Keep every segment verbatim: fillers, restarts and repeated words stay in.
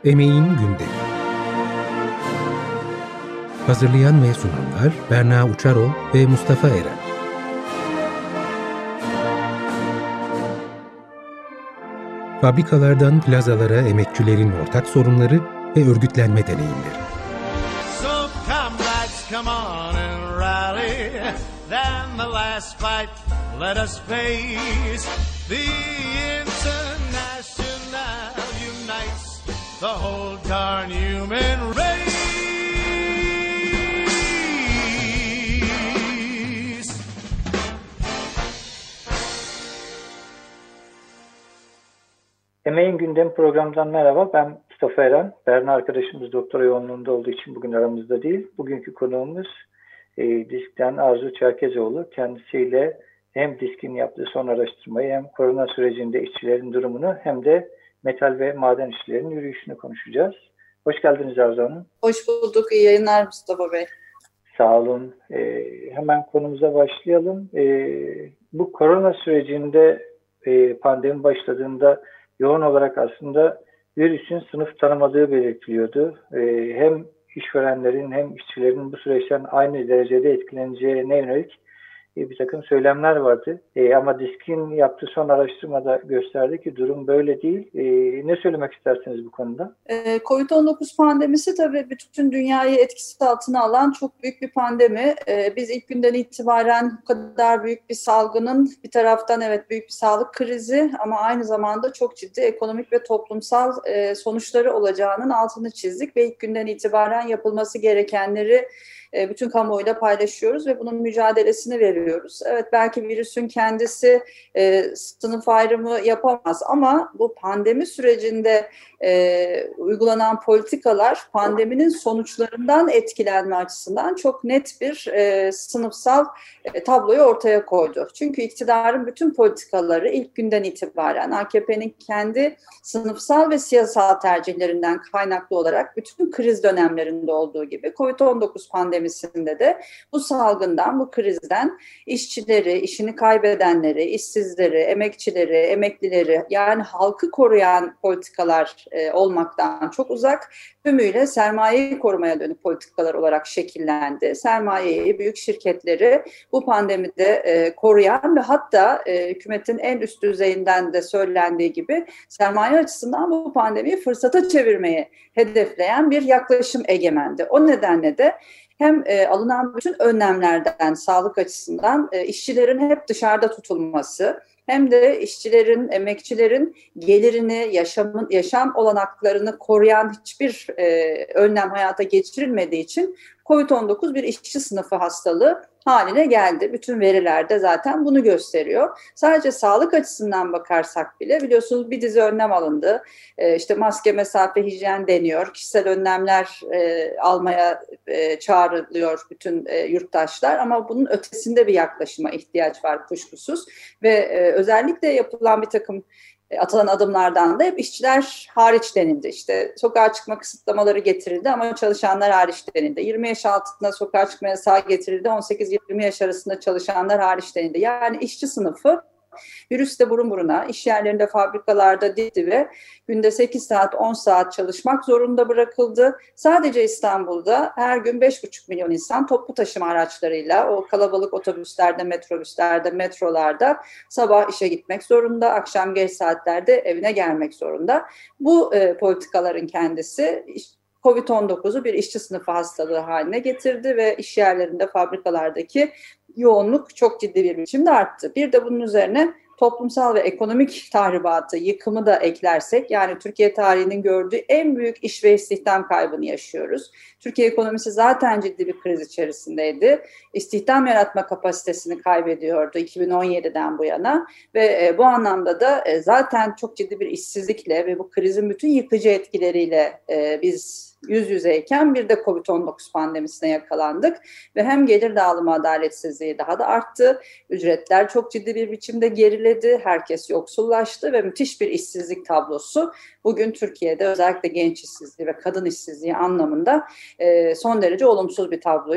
Emeğin Gündemi. Hazırlayan ve sunanlar Berna Uçarol ve Mustafa Eren. Fabrikalardan plazalara emekçilerin ortak sorunları ve örgütlenme deneyimleri. So comrades, come on and rally. Then the last fight let us face. The International unites the whole darn human race. Emeğin Gündemi programından merhaba. Ben Mustafa Eren. Berna arkadaşımız doktora yoğunluğunda olduğu için bugün aramızda değil. Bugünkü konuğumuz e, Disk'ten Arzu Çerkezoğlu. Kendisiyle hem Disk'in yaptığı son araştırmayı hem korona sürecinde işçilerin durumunu hem de metal ve maden işçilerinin yürüyüşünü konuşacağız. Hoş geldiniz Arzu Hanım. Hoş bulduk. İyi yayınlar Mustafa Bey. Sağ olun. E, hemen konumuza başlayalım. E, bu korona sürecinde e, pandemi başladığında yoğun olarak aslında virüsün sınıf tanımadığı belirtiliyordu. Ee, hem işverenlerin hem işçilerin bu süreçten aynı derecede etkileneceğine yönelik e, bir takım söylemler vardı. E, ama Disk'in yaptığı son araştırmada gösterdi ki durum böyle değil. E, ne söylemek istersiniz bu konuda? Ee, kovid on dokuz pandemisi tabii bütün dünyayı etkisi altına alan çok büyük bir pandemi. Ee, biz ilk günden itibaren bu kadar büyük bir salgının bir taraftan evet büyük bir sağlık krizi ama aynı zamanda çok ciddi ekonomik ve toplumsal e, sonuçları olacağının altını çizdik ve ilk günden itibaren yapılması gerekenleri bütün kamuoyuyla paylaşıyoruz ve bunun mücadelesini veriyoruz. Evet, belki virüsün kendisi e, sınıf ayrımı yapamaz ama bu pandemi sürecinde e, uygulanan politikalar pandeminin sonuçlarından etkilenme açısından çok net bir e, sınıfsal e, tabloyu ortaya koydu. Çünkü iktidarın bütün politikaları ilk günden itibaren A K P'nin kendi sınıfsal ve siyasal tercihlerinden kaynaklı olarak bütün kriz dönemlerinde olduğu gibi kovid on dokuz pandemi de bu salgından, bu krizden işçileri, işini kaybedenleri, işsizleri, emekçileri, emeklileri yani halkı koruyan politikalar e, olmaktan çok uzak, tümüyle sermayeyi korumaya dönük politikalar olarak şekillendi. Sermayeyi, büyük şirketleri bu pandemide e, koruyan ve hatta e, hükümetin en üst düzeyinden de söylendiği gibi sermaye açısından bu pandemiyi fırsata çevirmeyi hedefleyen bir yaklaşım egemendi. O nedenle de hem e, alınan bütün önlemlerden sağlık açısından e, işçilerin hep dışarıda tutulması hem de işçilerin, emekçilerin gelirini, yaşamın, yaşam olanaklarını koruyan hiçbir e, önlem hayata geçirilmediği için kovid on dokuz bir işçi sınıfı hastalığı haline geldi. Bütün veriler de zaten bunu gösteriyor. Sadece sağlık açısından bakarsak bile biliyorsunuz bir dizi önlem alındı. E, işte maske, mesafe, hijyen deniyor. Kişisel önlemler e, almaya e, çağrılıyor bütün e, yurttaşlar. Ama bunun ötesinde bir yaklaşıma ihtiyaç var kuşkusuz. Ve e, özellikle yapılan bir takım atılan adımlardan da hep işçiler hariç denildi. İşte sokağa çıkma kısıtlamaları getirildi ama çalışanlar hariç denildi. yirmi yaş altında sokağa çıkma yasağı getirildi. on sekiz yirmi yaş arasında çalışanlar hariç denildi. Yani işçi sınıfı virüsle burun buruna, iş yerlerinde, fabrikalarda dikti ve günde sekiz saat, on saat çalışmak zorunda bırakıldı. Sadece İstanbul'da her gün beş buçuk milyon insan toplu taşıma araçlarıyla o kalabalık otobüslerde, metrobüslerde, metrolarda sabah işe gitmek zorunda, akşam geç saatlerde evine gelmek zorunda. Bu e, politikaların kendisi kovid on dokuzu bir işçi sınıfı hastalığı haline getirdi ve iş yerlerinde, fabrikalardaki yoğunluk çok ciddi bir biçimde arttı. Bir de bunun üzerine toplumsal ve ekonomik tahribatı, yıkımı da eklersek, yani Türkiye tarihinin gördüğü en büyük iş ve istihdam kaybını yaşıyoruz. Türkiye ekonomisi zaten ciddi bir kriz içerisindeydi. İstihdam yaratma kapasitesini kaybediyordu iki bin on yediden bu yana ve e, bu anlamda da e, zaten çok ciddi bir işsizlikle ve bu krizin bütün yıkıcı etkileriyle e, biz yüz yüzeyken bir de kovid on dokuz pandemisine yakalandık ve hem gelir dağılımı adaletsizliği daha da arttı, ücretler çok ciddi bir biçimde geriledi, herkes yoksullaştı ve müthiş bir işsizlik tablosu bugün Türkiye'de özellikle genç işsizliği ve kadın işsizliği anlamında e, son derece olumsuz bir tabloyu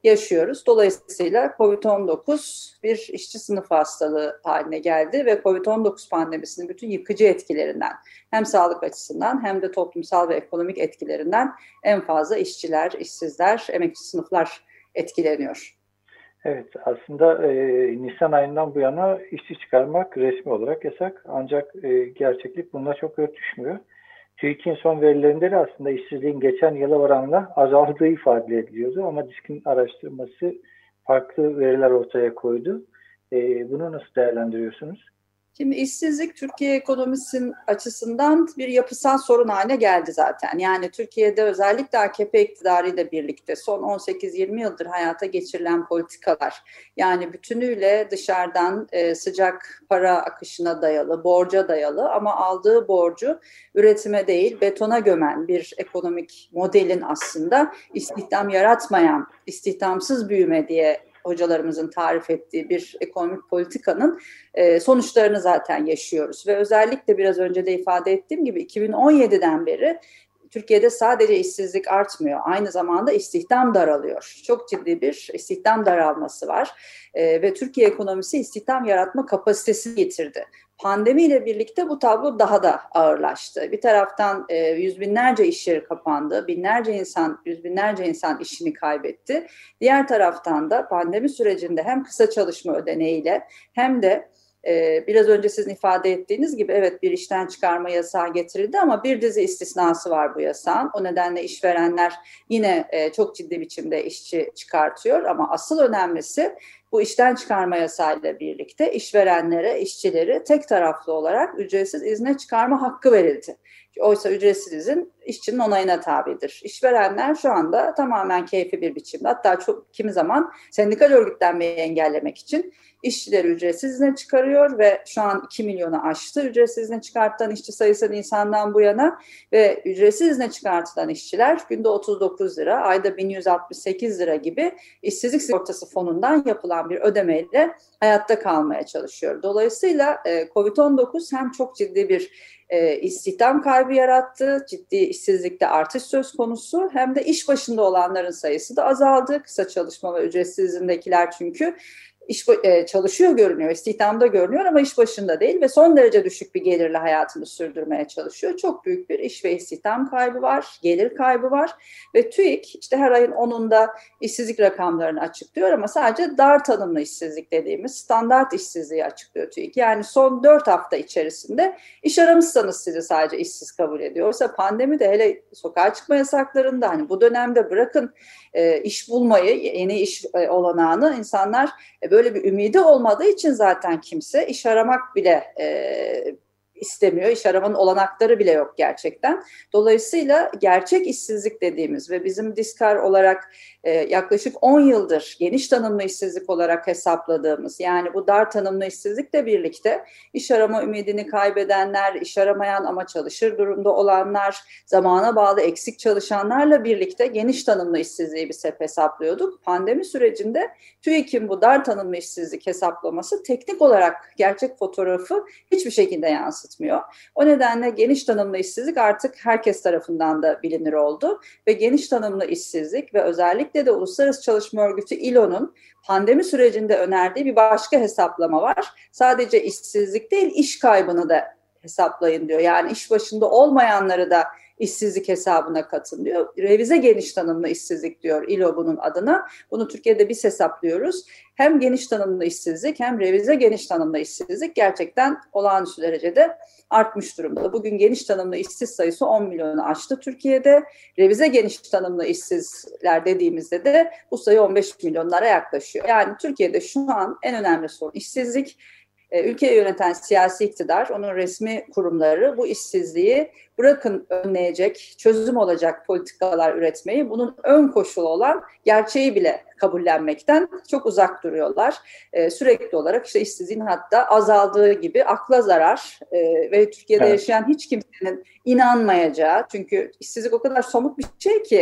yaşıyoruz. Dolayısıyla kovid on dokuz bir işçi sınıfı hastalığı haline geldi ve kovid on dokuz pandemisinin bütün yıkıcı etkilerinden hem sağlık açısından hem de toplumsal ve ekonomik etkilerinden en fazla işçiler, işsizler, emekçi sınıflar etkileniyor. Evet, aslında e, Nisan ayından bu yana işçi çıkarmak resmi olarak yasak. Ancak e, gerçeklik bununla çok örtüşmüyor. TÜİK'in son verilerinde de aslında işsizliğin geçen yıla oranla azaldığı ifade ediliyordu. Ama DİSK'in araştırması farklı veriler ortaya koydu. E, bunu nasıl değerlendiriyorsunuz? Şimdi işsizlik Türkiye ekonomisinin açısından bir yapısal sorun haline geldi zaten. Yani Türkiye'de özellikle A K P iktidarıyla birlikte son on sekiz yirmi yıldır hayata geçirilen politikalar, yani bütünüyle dışarıdan e, sıcak para akışına dayalı, borca dayalı ama aldığı borcu üretime değil betona gömen bir ekonomik modelin aslında istihdam yaratmayan, istihdamsız büyüme diye hocalarımızın tarif ettiği bir ekonomik politikanın e, sonuçlarını zaten yaşıyoruz. Ve özellikle biraz önce de ifade ettiğim gibi iki bin on yediden beri Türkiye'de sadece işsizlik artmıyor, aynı zamanda istihdam daralıyor. Çok ciddi bir istihdam daralması var e, ve Türkiye ekonomisi istihdam yaratma kapasitesini yitirdi. Pandemiyle birlikte bu tablo daha da ağırlaştı. Bir taraftan e, yüz binlerce iş yeri kapandı, binlerce insan, yüz binlerce insan işini kaybetti. Diğer taraftan da pandemi sürecinde hem kısa çalışma ödeneğiyle hem de Ee, biraz önce sizin ifade ettiğiniz gibi evet bir işten çıkarma yasağı getirildi ama bir dizi istisnası var bu yasağın. O nedenle işverenler yine e, çok ciddi biçimde işçi çıkartıyor ama asıl önemlisi bu işten çıkarma yasağıyla birlikte işverenlere, işçileri tek taraflı olarak ücretsiz izne çıkarma hakkı verildi. Oysa ücretsiz izin işçinin onayına tabidir. İşverenler şu anda tamamen keyfi bir biçimde, hatta çok kimi zaman sendikal örgütlenmeyi engellemek için işçileri ücretsiz izne çıkarıyor ve şu an iki milyonu aştı ücretsiz izne çıkartılan işçi sayısı Nisan'dan bu yana ve ücretsiz izne çıkartılan işçiler günde otuz dokuz lira, ayda bin yüz altmış sekiz lira gibi işsizlik sigortası fonundan yapılan bir ödemeyle hayatta kalmaya çalışıyor. Dolayısıyla e, kovid on dokuz hem çok ciddi bir e, istihdam kaybı yarattı, ciddi işsizlikte artış söz konusu, hem de iş başında olanların sayısı da azaldı. Kısa çalışma ve ücretsiz izindekiler çünkü İş, e, çalışıyor görünüyor, istihdamda görünüyor ama iş başında değil ve son derece düşük bir gelirle hayatını sürdürmeye çalışıyor. Çok büyük bir iş ve istihdam kaybı var, gelir kaybı var ve TÜİK işte her ayın onunda işsizlik rakamlarını açıklıyor ama sadece dar tanımlı işsizlik dediğimiz standart işsizliği açıklıyor TÜİK. Yani son dört hafta içerisinde iş aramışsanız sizi sadece işsiz kabul ediyor. Oysa pandemi de hele sokağa çıkma yasaklarında hani bu dönemde bırakın e, iş bulmayı, yeni iş e, olanağını insanlar e, böyle bir ümidi olmadığı için zaten kimse iş aramak bile e, istemiyor. İş aramanın olanakları bile yok gerçekten. Dolayısıyla gerçek işsizlik dediğimiz ve bizim Diskar olarak e, yaklaşık on yıldır geniş tanımlı işsizlik olarak hesapladığımız, yani bu dar tanımlı işsizlikle birlikte iş arama ümidini kaybedenler, iş aramayan ama çalışır durumda olanlar, zamana bağlı eksik çalışanlarla birlikte geniş tanımlı işsizliği biz hep hesaplıyorduk. Pandemi sürecinde TÜİK'in bu dar tanımlı işsizlik hesaplaması teknik olarak gerçek fotoğrafı hiçbir şekilde yansıtmıyor. O nedenle geniş tanımlı işsizlik artık herkes tarafından da bilinir oldu ve geniş tanımlı işsizlik ve özellikle de Uluslararası Çalışma Örgütü I L O'nun pandemi sürecinde önerdiği bir başka hesaplama var. Sadece işsizlik değil, iş kaybını da hesaplayın diyor. Yani iş başında olmayanları da işsizlik hesabına katın diyor. Revize geniş tanımlı işsizlik diyor İ L O bunun adına. Bunu Türkiye'de biz hesaplıyoruz. Hem geniş tanımlı işsizlik hem revize geniş tanımlı işsizlik gerçekten olağanüstü derecede artmış durumda. Bugün geniş tanımlı işsiz sayısı on milyonu aştı Türkiye'de. Revize geniş tanımlı işsizler dediğimizde de bu sayı on beş milyonlara yaklaşıyor. Yani Türkiye'de şu an en önemli sorun işsizlik. Ülkeyi yöneten siyasi iktidar, onun resmi kurumları bu işsizliği bırakın önleyecek, çözüm olacak politikalar üretmeyi, bunun ön koşulu olan gerçeği bile kabullenmekten çok uzak duruyorlar. Ee, sürekli olarak işte işsizliğin hatta azaldığı gibi akla zarar e, ve Türkiye'de evet. yaşayan hiç kimsenin inanmayacağı, çünkü işsizlik o kadar somut bir şey ki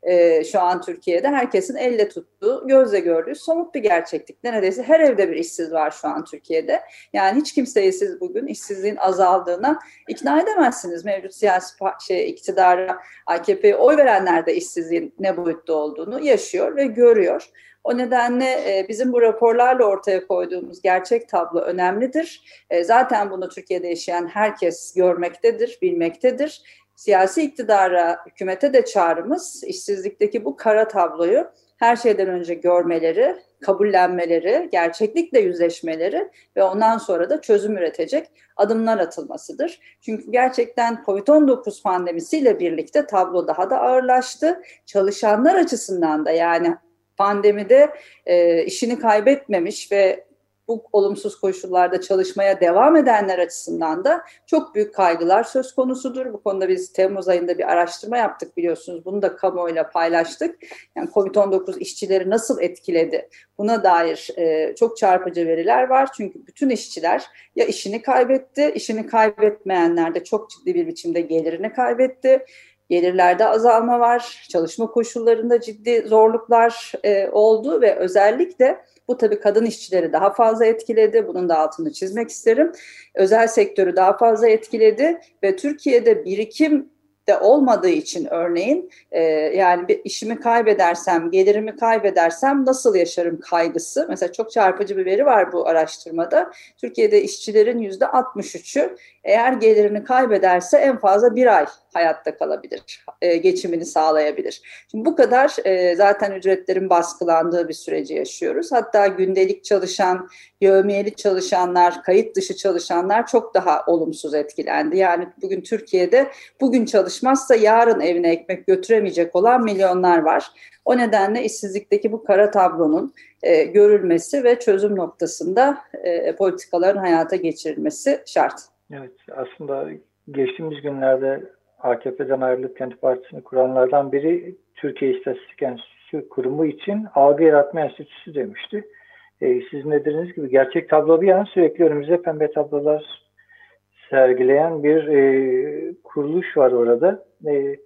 e, şu an Türkiye'de herkesin elle tuttuğu, gözle gördüğü somut bir gerçeklik. Neredeyse her evde bir işsiz var şu an Türkiye'de. Yani hiç kimseyi siz bugün işsizliğin azaldığına ikna edemezsiniz. Mevcut siyasi şey, iktidara, A K P'ye oy verenler de işsizliğin ne boyutta olduğunu yaşıyor ve görüyor. O nedenle bizim bu raporlarla ortaya koyduğumuz gerçek tablo önemlidir. Zaten bunu Türkiye'de yaşayan herkes görmektedir, bilmektedir. Siyasi iktidara, hükümete de çağrımız işsizlikteki bu kara tabloyu her şeyden önce görmeleri, kabullenmeleri, gerçeklikle yüzleşmeleri ve ondan sonra da çözüm üretecek adımlar atılmasıdır. Çünkü gerçekten kovid on dokuz pandemisiyle birlikte tablo daha da ağırlaştı. Çalışanlar açısından da yani pandemide e, işini kaybetmemiş ve bu olumsuz koşullarda çalışmaya devam edenler açısından da çok büyük kaygılar söz konusudur. Bu konuda biz Temmuz ayında bir araştırma yaptık biliyorsunuz. Bunu da kamuoyuyla paylaştık. Yani kovid on dokuz işçileri nasıl etkiledi? Buna dair e, çok çarpıcı veriler var. Çünkü bütün işçiler ya işini kaybetti, işini kaybetmeyenler de çok ciddi bir biçimde gelirini kaybetti. Gelirlerde azalma var, çalışma koşullarında ciddi zorluklar e, oldu ve özellikle bu tabii kadın işçileri daha fazla etkiledi. Bunun da altını çizmek isterim. Özel sektörü daha fazla etkiledi ve Türkiye'de birikim de olmadığı için örneğin e, yani bir işimi kaybedersem, gelirimi kaybedersem nasıl yaşarım kaygısı. Mesela çok çarpıcı bir veri var bu araştırmada. Türkiye'de işçilerin yüzde altmış üçü eğer gelirini kaybederse en fazla bir ay hayatta kalabilir, e, geçimini sağlayabilir. Şimdi bu kadar e, zaten ücretlerin baskılandığı bir süreci yaşıyoruz. Hatta gündelik çalışan, yevmiyeli çalışanlar, kayıt dışı çalışanlar çok daha olumsuz etkilendi. Yani bugün Türkiye'de bugün çalışmazsa yarın evine ekmek götüremeyecek olan milyonlar var. O nedenle işsizlikteki bu kara tablonun e, görülmesi ve çözüm noktasında e, politikaların hayata geçirilmesi şart. Evet, aslında geçtiğimiz günlerde A K P'den ayrılıp kendi partisini kuranlardan biri Türkiye İstatistik Enstitüsü kurumu için algı yaratma enstitüsü demişti. Ee, sizin de dediğiniz gibi gerçek tablo bir yana sürekli önümüze pembe tablolar sergileyen bir e, kuruluş var orada. E,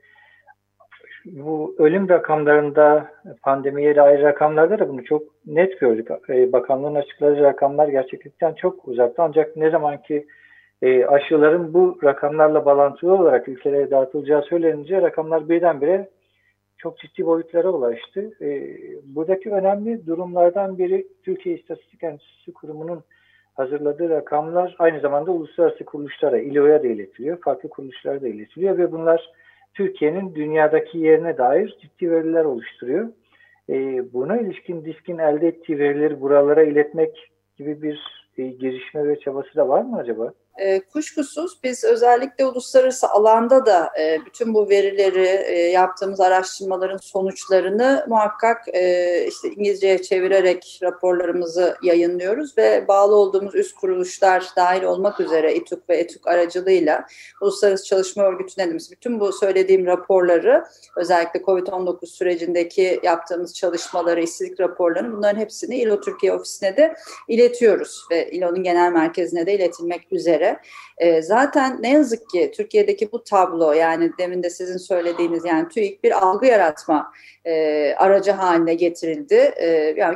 bu ölüm rakamlarında, pandemiye dair rakamlarda da bunu çok net gördük. E, bakanlığın açıkladığı rakamlar gerçeklikten çok uzakta. Ancak ne zaman ki E, aşıların bu rakamlarla bağlantılı olarak ülkelere dağıtılacağı söylenince rakamlar birdenbire çok ciddi boyutlara ulaştı. E, buradaki önemli durumlardan biri Türkiye İstatistik Enstitüsü Kurumu'nun hazırladığı rakamlar aynı zamanda uluslararası kuruluşlara, İ L O'ya da iletiliyor, farklı kuruluşlara da iletiliyor ve bunlar Türkiye'nin dünyadaki yerine dair ciddi veriler oluşturuyor. E, buna ilişkin DİSK'in elde ettiği verileri buralara iletmek gibi bir e, girişme ve çabası da var mı acaba? E, kuşkusuz biz özellikle uluslararası alanda da e, bütün bu verileri, e, yaptığımız araştırmaların sonuçlarını muhakkak e, işte İngilizceye çevirerek raporlarımızı yayınlıyoruz ve bağlı olduğumuz üst kuruluşlar dahil olmak üzere İTÜK ve ETÜK aracılığıyla Uluslararası Çalışma Örgütü'ne dediğimiz bütün bu söylediğim raporları, özellikle kovid on dokuz sürecindeki yaptığımız çalışmaları, işsizlik raporlarını, bunların hepsini İ L O Türkiye ofisine de iletiyoruz ve İ L O'nun genel merkezine de iletilmek üzere. E, zaten ne yazık ki Türkiye'deki bu tablo, yani demin de sizin söylediğiniz, yani TÜİK bir algı yaratma e, aracı haline getirildi. E, yani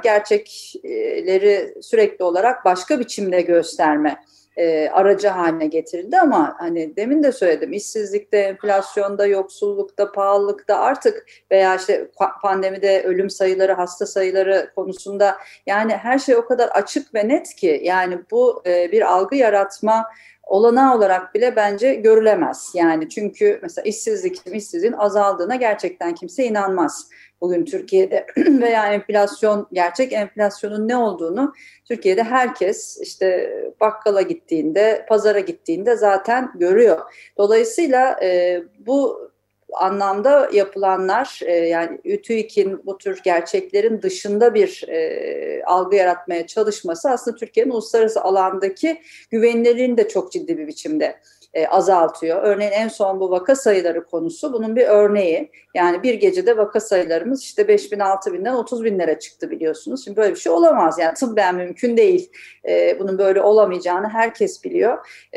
gerçekleri sürekli olarak başka biçimde gösterme E, aracı haline getirildi ama hani demin de söyledim, işsizlikte, enflasyonda, yoksullukta, pahalılıkta artık veya işte pandemide ölüm sayıları, hasta sayıları konusunda yani her şey o kadar açık ve net ki yani bu e, bir algı yaratma olanağı olarak bile bence görülemez. Yani çünkü mesela işsizlik, işsizliğin azaldığına gerçekten kimse inanmaz. Bugün Türkiye'de veya enflasyon, gerçek enflasyonun ne olduğunu Türkiye'de herkes işte bakkala gittiğinde, pazara gittiğinde zaten görüyor. Dolayısıyla e, bu anlamda yapılanlar e, yani TÜİK'in bu tür gerçeklerin dışında bir e, algı yaratmaya çalışması aslında Türkiye'nin uluslararası alandaki güvenilirliğini de çok ciddi bir biçimde e, azaltıyor. Örneğin en son bu vaka sayıları konusu bunun bir örneği. Yani bir gecede vaka sayılarımız işte beş bin altı binden otuz binlere çıktı biliyorsunuz. Şimdi böyle bir şey olamaz. Yani tıbben mümkün değil. E, bunun böyle olamayacağını herkes biliyor. E,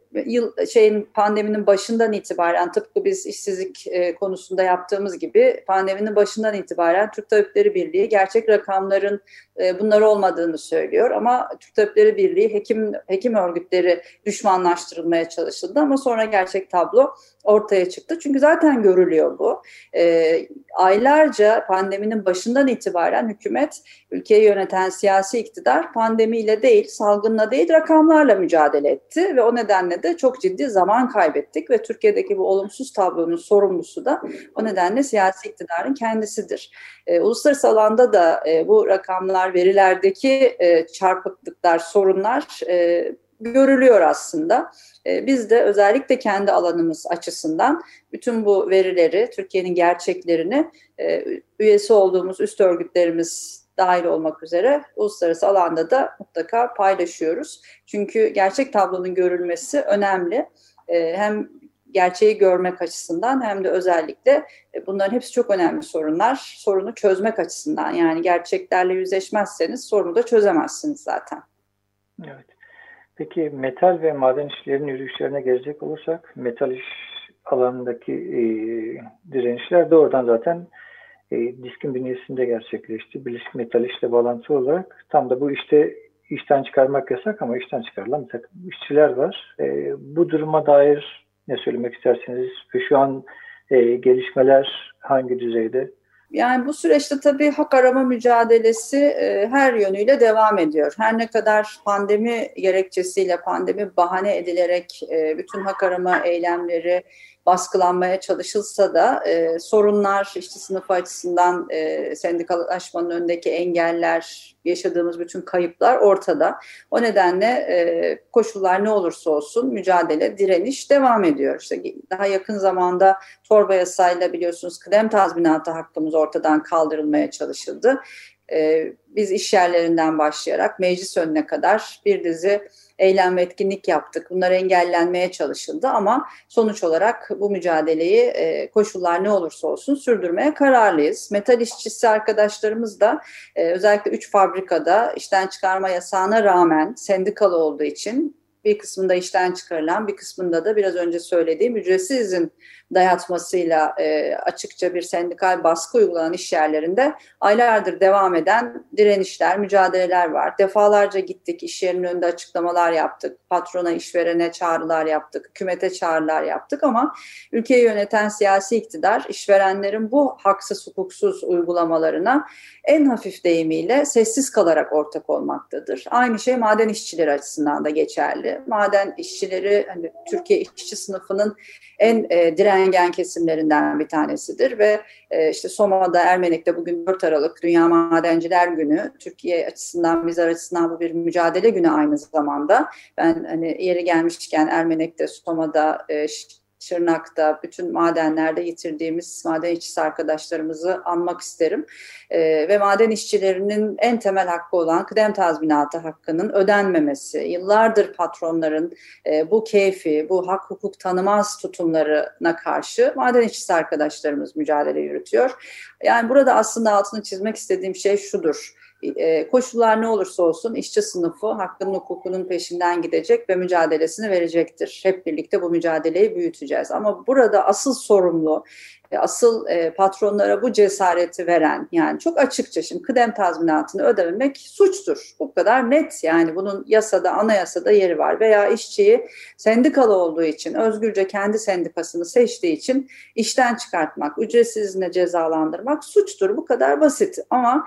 yıl şeyin pandeminin başından itibaren tıpkı biz işsizlik e, konusunda yaptığımız gibi pandeminin başından itibaren Türk Tabipleri Birliği gerçek rakamların e, bunlar olmadığını söylüyor ama Türk Tabipleri Birliği hekim hekim örgütleri düşmanlaştırılmaya çalışıldı ama sonra gerçek tablo ortaya çıktı. Çünkü zaten görülüyor bu. E, aylarca pandeminin başından itibaren hükümet, ülkeyi yöneten siyasi iktidar pandemiyle değil, salgınla değil rakamlarla mücadele etti ve o nedenle de çok ciddi zaman kaybettik ve Türkiye'deki bu olumsuz tablonun sorumlusu da o nedenle siyasi iktidarın kendisidir. E, uluslararası alanda da e, bu rakamlar, verilerdeki e, çarpıklıklar, sorunlar e, görülüyor aslında. E, biz de özellikle kendi alanımız açısından bütün bu verileri, Türkiye'nin gerçeklerini e, üyesi olduğumuz üst örgütlerimiz dahil olmak üzere uluslararası alanda da mutlaka paylaşıyoruz. Çünkü gerçek tablonun görülmesi önemli. E, hem gerçeği görmek açısından hem de özellikle e, bunların hepsi çok önemli sorunlar. Sorunu çözmek açısından, yani gerçeklerle yüzleşmezseniz sorunu da çözemezsiniz zaten. Evet. Peki metal ve maden işçilerinin yürüyüşlerine gelecek olursak, metal iş alanındaki e, direnişler doğrudan zaten e, DİSK'in bünyesinde gerçekleşti. Birleşik Metal İş'le bağlantılı olarak tam da bu işte işten çıkarmak yasak ama işten çıkarılan bir takım işçiler var. E, bu duruma dair ne söylemek istersiniz ve şu an e, gelişmeler hangi düzeyde? Yani bu süreçte tabii hak arama mücadelesi e, her yönüyle devam ediyor. Her ne kadar pandemi gerekçesiyle, pandemi bahane edilerek e, bütün hak arama eylemleri baskılanmaya çalışılsa da e, sorunlar, işçi sınıfı açısından e, sendikalaşmanın önündeki engeller, yaşadığımız bütün kayıplar ortada. O nedenle e, koşullar ne olursa olsun mücadele, direniş devam ediyor. İşte daha yakın zamanda torba yasayla biliyorsunuz kıdem tazminatı hakkımız ortadan kaldırılmaya çalışıldı. E, biz iş yerlerinden başlayarak meclis önüne kadar bir dizi eylem ve etkinlik yaptık. Bunlar engellenmeye çalışıldı ama sonuç olarak bu mücadeleyi e, koşullar ne olursa olsun sürdürmeye kararlıyız. Metal işçisi arkadaşlarımız da e, özellikle üç fabrikada işten çıkarma yasağına rağmen sendikalı olduğu için bir kısmında işten çıkarılan, bir kısmında da biraz önce söylediğim ücretsiz izin dayatmasıyla e, açıkça bir sendikal baskı uygulanan iş yerlerinde aylardır devam eden direnişler, mücadeleler var. Defalarca gittik, iş yerinin önünde açıklamalar yaptık, patrona, işverene çağrılar yaptık, hükümete çağrılar yaptık ama ülkeyi yöneten siyasi iktidar işverenlerin bu haksız, hukuksuz uygulamalarına en hafif deyimiyle sessiz kalarak ortak olmaktadır. Aynı şey maden işçileri açısından da geçerli. Maden işçileri hani Türkiye işçi sınıfının en e, direngen kesimlerinden bir tanesidir ve e, işte Soma'da, Ermenek'te bugün dört Aralık Dünya Madenciler Günü. Türkiye açısından, bizler açısından bu bir mücadele günü aynı zamanda. Ben hani yeri gelmişken Ermenek'te, Soma'da, e, Şırnak'ta, bütün madenlerde yitirdiğimiz maden işçisi arkadaşlarımızı anmak isterim. Ee, ve maden işçilerinin en temel hakkı olan kıdem tazminatı hakkının ödenmemesi, yıllardır patronların e, bu keyfi, bu hak hukuk tanımaz tutumlarına karşı maden işçisi arkadaşlarımız mücadele yürütüyor. Yani burada aslında altını çizmek istediğim şey şudur. E, koşullar ne olursa olsun işçi sınıfı hakkının hukukunun peşinden gidecek ve mücadelesini verecektir. Hep birlikte bu mücadeleyi büyüteceğiz. Ama burada asıl sorumlu, asıl e, patronlara bu cesareti veren, yani çok açıkça şimdi kıdem tazminatını ödememek suçtur. Bu kadar net, yani bunun yasada, anayasada yeri var. Veya işçiyi sendikalı olduğu için, özgürce kendi sendikasını seçtiği için işten çıkartmak, ücretsiz izne cezalandırmak suçtur. Bu kadar basit ama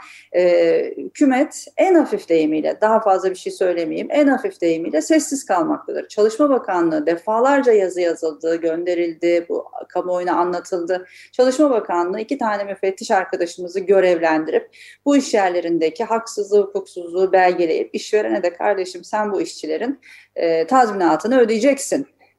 e, hükümet en hafif deyimiyle, daha fazla bir şey söylemeyeyim, en hafif deyimiyle sessiz kalmaktadır. Çalışma Bakanlığı defalarca yazı yazıldı, gönderildi, bu kamuoyuna anlatıldı. Çalışma Bakanlığı iki tane müfettiş arkadaşımızı görevlendirip bu iş yerlerindeki haksızlığı, hukuksuzluğu belgeleyip işverene de kardeşim sen bu işçilerin e, tazminatını ödeyeceksin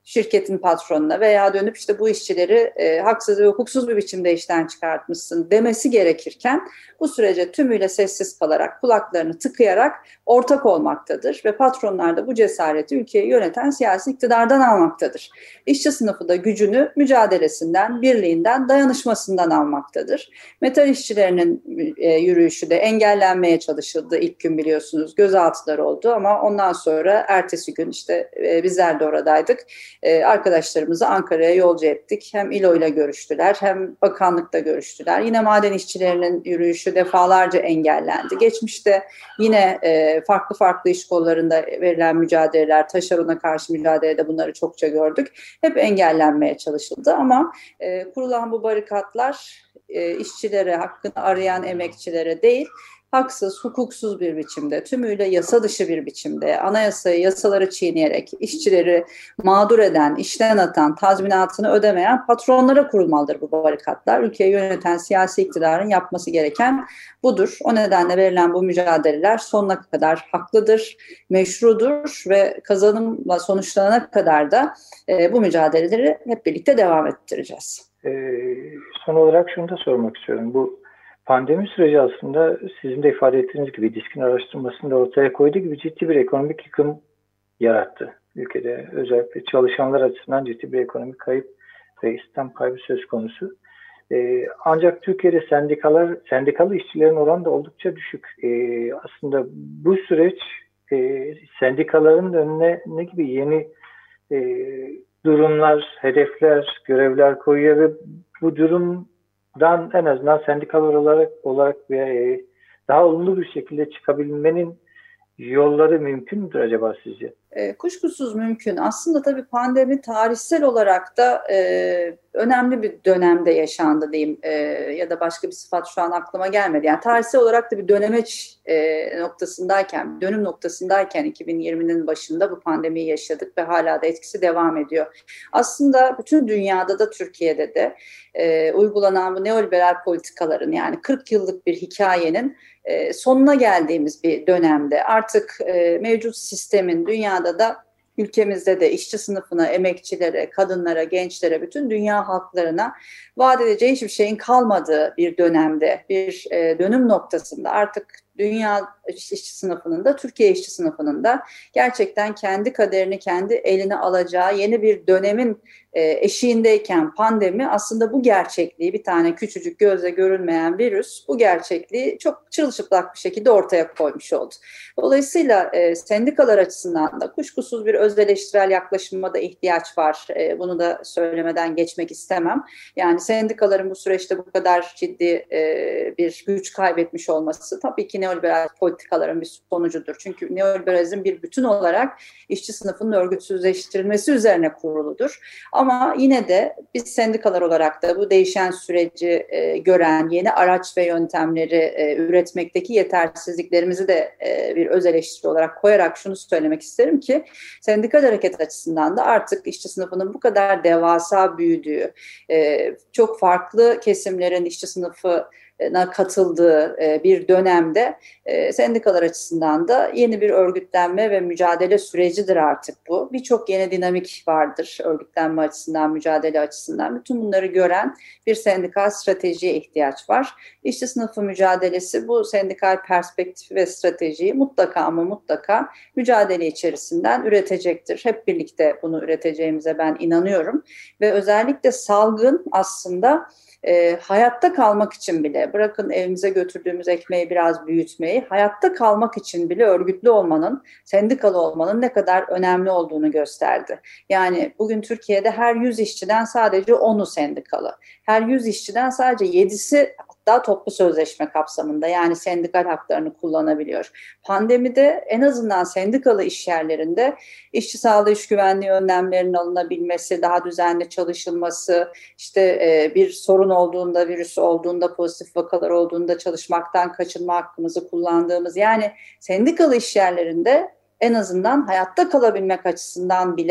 şirketin patronuna veya dönüp işte bu işçileri e, haksız ve hukuksuz bir biçimde işten çıkartmışsın demesi gerekirken bu sürece tümüyle sessiz kalarak, kulaklarını tıkayarak ortak olmaktadır ve patronlar da bu cesareti ülkeyi yöneten siyasi iktidardan almaktadır. İşçi sınıfı da gücünü mücadelesinden, birliğinden, dayanışmasından almaktadır. Metal işçilerinin e, yürüyüşü de engellenmeye çalışıldı ilk gün, biliyorsunuz. Gözaltıları oldu ama ondan sonra ertesi gün işte e, bizler de oradaydık. E, arkadaşlarımızı Ankara'ya yolcu ettik. Hem İLO ile görüştüler hem bakanlıkta görüştüler. Yine maden işçilerinin yürüyüşü defalarca engellendi. Geçmişte yine e, farklı farklı iş kollarında verilen mücadeleler, taşerona karşı mücadelede bunları çokça gördük. Hep engellenmeye çalışıldı ama e, kurulan bu barikatlar e, işçilere, hakkını arayan emekçilere değil, haksız, hukuksuz bir biçimde, tümüyle yasa dışı bir biçimde, anayasayı, yasaları çiğneyerek, işçileri mağdur eden, işten atan, tazminatını ödemeyen patronlara kurulmalıdır bu barikatlar. Ülkeyi yöneten siyasi iktidarın yapması gereken budur. O nedenle verilen bu mücadeleler sonuna kadar haklıdır, meşrudur ve kazanımla sonuçlanana kadar da e, bu mücadeleleri hep birlikte devam ettireceğiz. Ee, son olarak şunu da sormak istiyorum. Bu pandemi süreci aslında sizin de ifade ettiğiniz gibi DİSK'in araştırmasında ortaya koyduğu gibi ciddi bir ekonomik yıkım yarattı. Ülkede özellikle çalışanlar açısından ciddi bir ekonomik kayıp ve istihdam kaybı söz konusu. Ee, ancak Türkiye'de sendikalar, sendikalı işçilerin oranı da oldukça düşük. Ee, aslında bu süreç e, sendikaların önüne ne gibi yeni e, durumlar, hedefler, görevler koyuyor ve bu durumdan en azından sendikalar olarak, olarak ve daha olumlu bir şekilde çıkabilmenin yolları mümkün müdür acaba sizce? E, kuşkusuz mümkün. Aslında tabii pandemi tarihsel olarak da e, önemli bir dönemde yaşandı diyeyim e, ya da başka bir sıfat şu an aklıma gelmedi. Yani tarihsel olarak da bir dönemeç e, noktasındayken, dönüm noktasındayken iki bin yirminin başında bu pandemiyi yaşadık ve hala da etkisi devam ediyor. Aslında bütün dünyada da Türkiye'de de e, uygulanan bu neoliberal politikaların, yani kırk yıllık bir hikayenin e, sonuna geldiğimiz bir dönemde artık e, mevcut sistemin dünyada da ülkemizde de işçi sınıfına, emekçilere, kadınlara, gençlere, bütün dünya halklarına vaat edeceği hiçbir şeyin kalmadığı bir dönemde, bir e, dönüm noktasında artık dünya işçi sınıfının da, Türkiye işçi sınıfının da gerçekten kendi kaderini kendi eline alacağı yeni bir dönemin e, eşiğindeyken pandemi aslında bu gerçekliği, bir tane küçücük gözle görülmeyen virüs bu gerçekliği çok çırılçıplak bir şekilde ortaya koymuş oldu. Dolayısıyla e, sendikalar açısından da kuşkusuz bir öz eleştirel yaklaşıma da ihtiyaç var. E, bunu da söylemeden geçmek istemem. Yani sendikaların bu süreçte bu kadar ciddi e, bir güç kaybetmiş olması tabii ki neoliberal politikaların bir sonucudur. Çünkü neoliberalizm bir bütün olarak işçi sınıfının örgütsüzleştirilmesi üzerine kuruludur. Ama yine de biz sendikalar olarak da bu değişen süreci e, gören yeni araç ve yöntemleri e, üretmekteki yetersizliklerimizi de e, bir öz eleştiri olarak koyarak şunu söylemek isterim ki sendikal hareket açısından da artık işçi sınıfının bu kadar devasa büyüdüğü, e, çok farklı kesimlerin işçi sınıfı katıldığı bir dönemde sendikalar açısından da yeni bir örgütlenme ve mücadele sürecidir artık bu. Birçok yeni dinamik vardır örgütlenme açısından, mücadele açısından. Bütün bunları gören bir sendikal stratejiye ihtiyaç var. İşçi sınıfı mücadelesi bu sendikal perspektif ve stratejiyi mutlaka ama mutlaka mücadele içerisinden üretecektir. Hep birlikte bunu üreteceğimize ben inanıyorum. Ve özellikle salgın aslında E, hayatta kalmak için bile, bırakın evimize götürdüğümüz ekmeği biraz büyütmeyi, hayatta kalmak için bile örgütlü olmanın, sendikalı olmanın ne kadar önemli olduğunu gösterdi. Yani bugün Türkiye'de her yüz işçiden sadece onu sendikalı, her yüz işçiden sadece yedisi hatta toplu sözleşme kapsamında, yani sendikal haklarını kullanabiliyor. Pandemide en azından sendikalı iş yerlerinde işçi sağlığı, iş güvenliği önlemlerinin alınabilmesi, daha düzenli çalışılması, işte e, bir sorun olduğunda, virüs olduğunda, pozitif vakalar olduğunda çalışmaktan kaçınma hakkımızı kullandığımız, yani sendikalı iş yerlerinde en azından hayatta kalabilmek açısından bile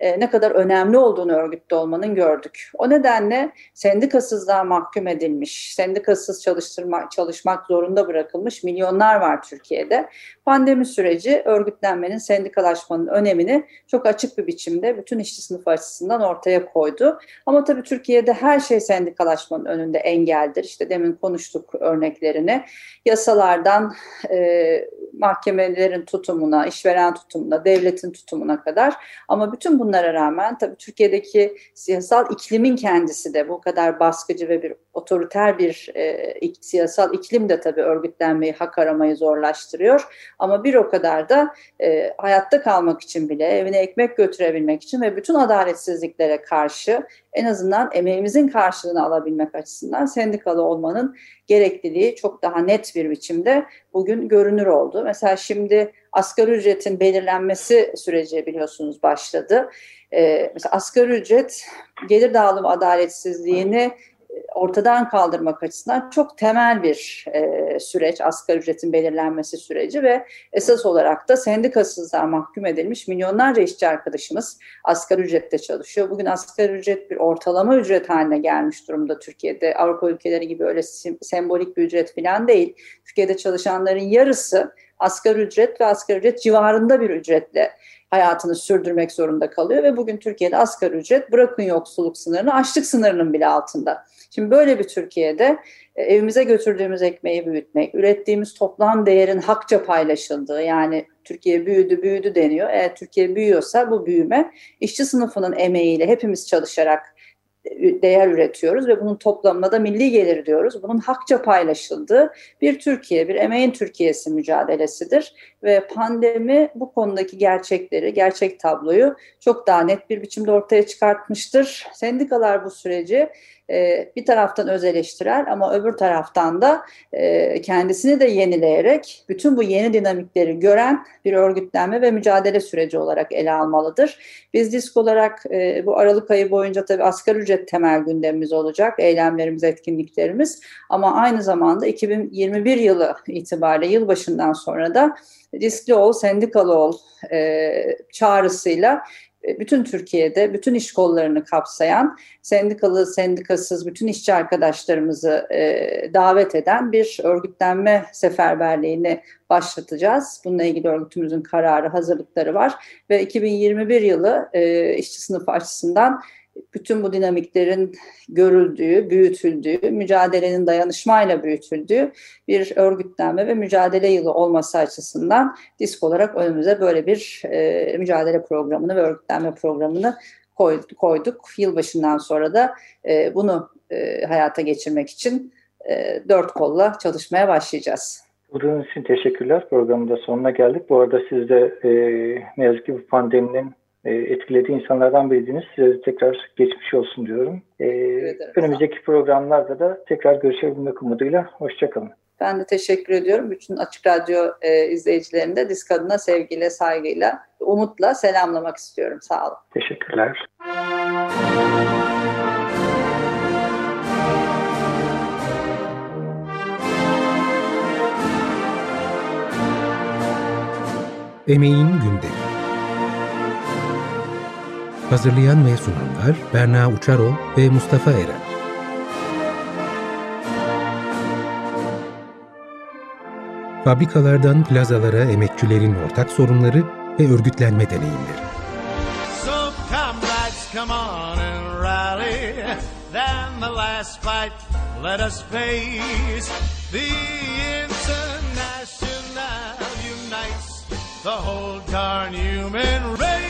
e, ne kadar önemli olduğunu örgütte olmanın gördük. O nedenle sendikasızlığa mahkum edilmiş, sendikasız çalıştırmak, çalışmak zorunda bırakılmış milyonlar var Türkiye'de. Pandemi süreci örgütlenmenin, sendikalaşmanın önemini çok açık bir biçimde bütün işçi sınıfı açısından ortaya koydu. Ama tabii Türkiye'de her şey sendikalaşmanın önünde engeldir. İşte demin konuştuk örneklerini. Yasalardan e, mahkemelerin tutumuna, işveren tutumuna, devletin tutumuna kadar. Ama bütün bunlara rağmen tabii Türkiye'deki siyasal iklimin kendisi de bu kadar baskıcı ve bir otoriter bir e, siyasal iklim de tabii örgütlenmeyi, hak aramayı zorlaştırıyor. Ama bir o kadar da e, hayatta kalmak için bile, evine ekmek götürebilmek için ve bütün adaletsizliklere karşı en azından emeğimizin karşılığını alabilmek açısından sendikalı olmanın gerekliliği çok daha net bir biçimde bugün görünür oldu. Mesela şimdi asgari ücretin belirlenmesi süreci biliyorsunuz başladı. Ee, mesela asgari ücret gelir dağılımı adaletsizliğini ortadan kaldırmak açısından çok temel bir e, süreç, asgari ücretin belirlenmesi süreci ve esas olarak da sendikasızlığa mahkum edilmiş milyonlarca işçi arkadaşımız asgari ücrette çalışıyor. Bugün asgari ücret bir ortalama ücret haline gelmiş durumda Türkiye'de. Avrupa ülkeleri gibi öyle sim, sembolik bir ücret falan değil. Türkiye'de çalışanların yarısı asgari ücret ve asgari ücret civarında bir ücretle hayatını sürdürmek zorunda kalıyor ve bugün Türkiye'de asgari ücret bırakın yoksulluk sınırını, açlık sınırının bile altında. Şimdi böyle bir Türkiye'de evimize götürdüğümüz ekmeği büyütmek, ürettiğimiz toplam değerin hakça paylaşıldığı, yani Türkiye büyüdü büyüdü deniyor. Eğer Türkiye büyüyorsa bu büyüme işçi sınıfının emeğiyle hepimiz çalışarak değer üretiyoruz ve bunun toplamına da milli gelir diyoruz. Bunun hakça paylaşıldığı bir Türkiye, bir emeğin Türkiye'si mücadelesidir. Ve pandemi bu konudaki gerçekleri, gerçek tabloyu çok daha net bir biçimde ortaya çıkartmıştır. Sendikalar bu süreci e, bir taraftan öz eleştirel ama öbür taraftan da e, kendisini de yenileyerek bütün bu yeni dinamikleri gören bir örgütlenme ve mücadele süreci olarak ele almalıdır. Biz DİSK olarak e, bu Aralık ayı boyunca tabii asgari ücret temel gündemimiz olacak, eylemlerimiz, etkinliklerimiz ama aynı zamanda iki bin yirmi bir yılı itibariyle yılbaşından sonra da diskli ol, sendikalı ol e, çağrısıyla e, bütün Türkiye'de bütün iş kollarını kapsayan sendikalı, sendikasız bütün işçi arkadaşlarımızı e, davet eden bir örgütlenme seferberliğini başlatacağız. Bununla ilgili örgütümüzün kararı, hazırlıkları var ve iki bin yirmi bir yılı e, işçi sınıfı açısından bütün bu dinamiklerin görüldüğü, büyütüldüğü, mücadelenin dayanışmayla büyütüldüğü bir örgütlenme ve mücadele yılı olması açısından DİSK olarak önümüze böyle bir e, mücadele programını ve örgütlenme programını koyduk. koyduk. Yılbaşından sonra da e, bunu e, hayata geçirmek için e, dört kolla çalışmaya başlayacağız. Bunun için teşekkürler. Programın da sonuna geldik. Bu arada siz de e, ne yazık ki bu pandeminin etkilediği insanlardan biriydiniz. Size de tekrar geçmiş olsun diyorum. Ee, ederim, önümüzdeki programlarda da tekrar görüşebilmek umuduyla. Hoşçakalın. Ben de teşekkür ediyorum. Bütün Açık Radyo e, izleyicilerini de DİSK adına sevgiyle, saygıyla, umutla selamlamak istiyorum. Sağ olun. Teşekkürler. Emeğin gündemi. Hazırlayan ve sunanlar Berna Uçarol ve Mustafa Eren. Fabrikalardan plazalara emekçilerin ortak sorunları ve örgütlenme deneyimleri. So comrades, come on and rally, then the last fight let us face. The International unites the whole darn human race.